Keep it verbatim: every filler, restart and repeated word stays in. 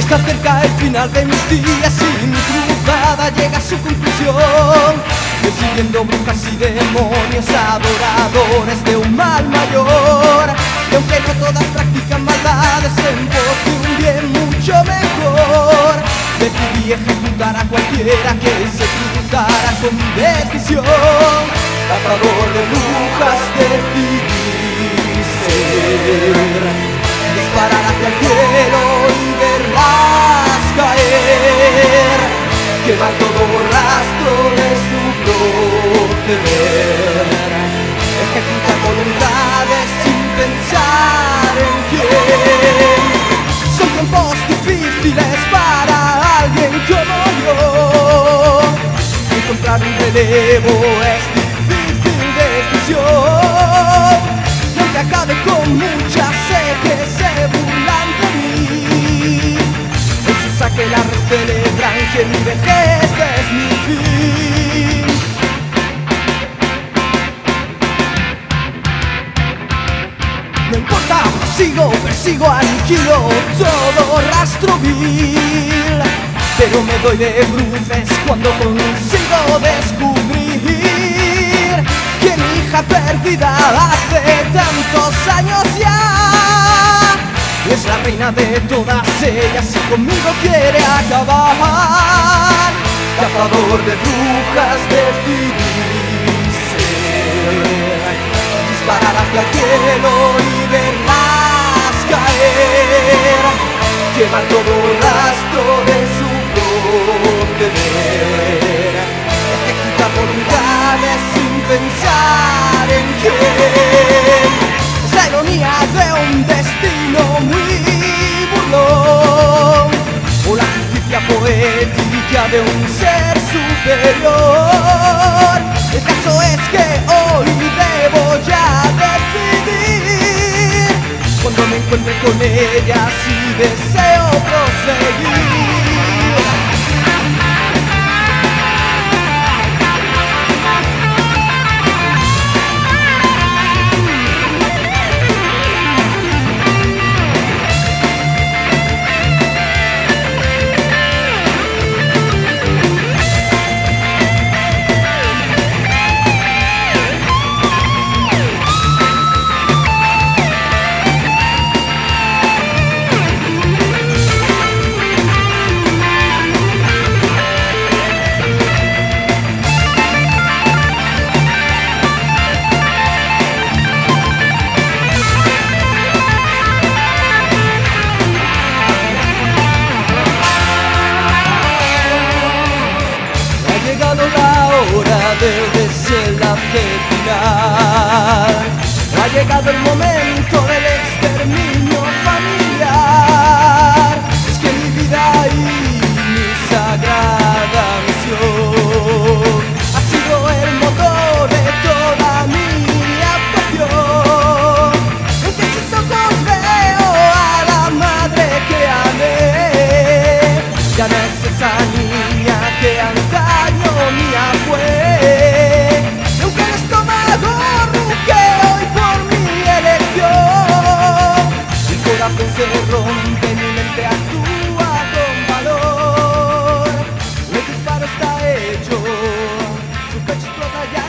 Está cerca el final de mis días y mi cruzada llega a su conclusión, persiguiendo brujas y demonios, adoradores de un mal mayor. Y aunque no todas practican maldades en pos de un bien mucho mejor, decidí ejecutar a cualquiera que se cruzara con mi decisión. Cazador de brujas decidí ser, disparar hacia el cielo y verlas caer, quemar todo rastro de su proceder, ejecutar voluntades sin pensar en quién. Son tiempos difíciles para alguien como yo, encontrar un relevo es difícil decisión. No que acabe con muchas sé que se burlan de mí, en su saque la red celebran que mi vejez es mi fin. No importa, sigo, persigo, aniquilo todo rastro vil, pero me doy de bruces cuando consigo descubrir que mi hija perdida hace tantos años ya es la reina de todas ellas y conmigo quiere acabar. Cazador de brujas decidí ser, disparar hacia el cielo y verlas caer, quemar todo rastro de su proceder, ejecutar voluntades sin pensar en quién. Es la ironía de un destino muy burlón, o la justicia poética de un ser superior. El caso es que hoy debo ya decidir, cuando me encuentre con ella si deseo proseguir. Ha llegado la hora del desenlace final, ha llegado el momento del exterminio familiar. Es que mi vida y mi sagrada misión ha sido el motor de toda mi actuación. En que sus ojos veo a la madre que amé, ya no es esa niña que antaño mía fue, y aunque el estómago ruge hoy por mi elección, mi corazón se rompe, mi mente actúa con valor, el disparo está hecho, su pecho explota ya.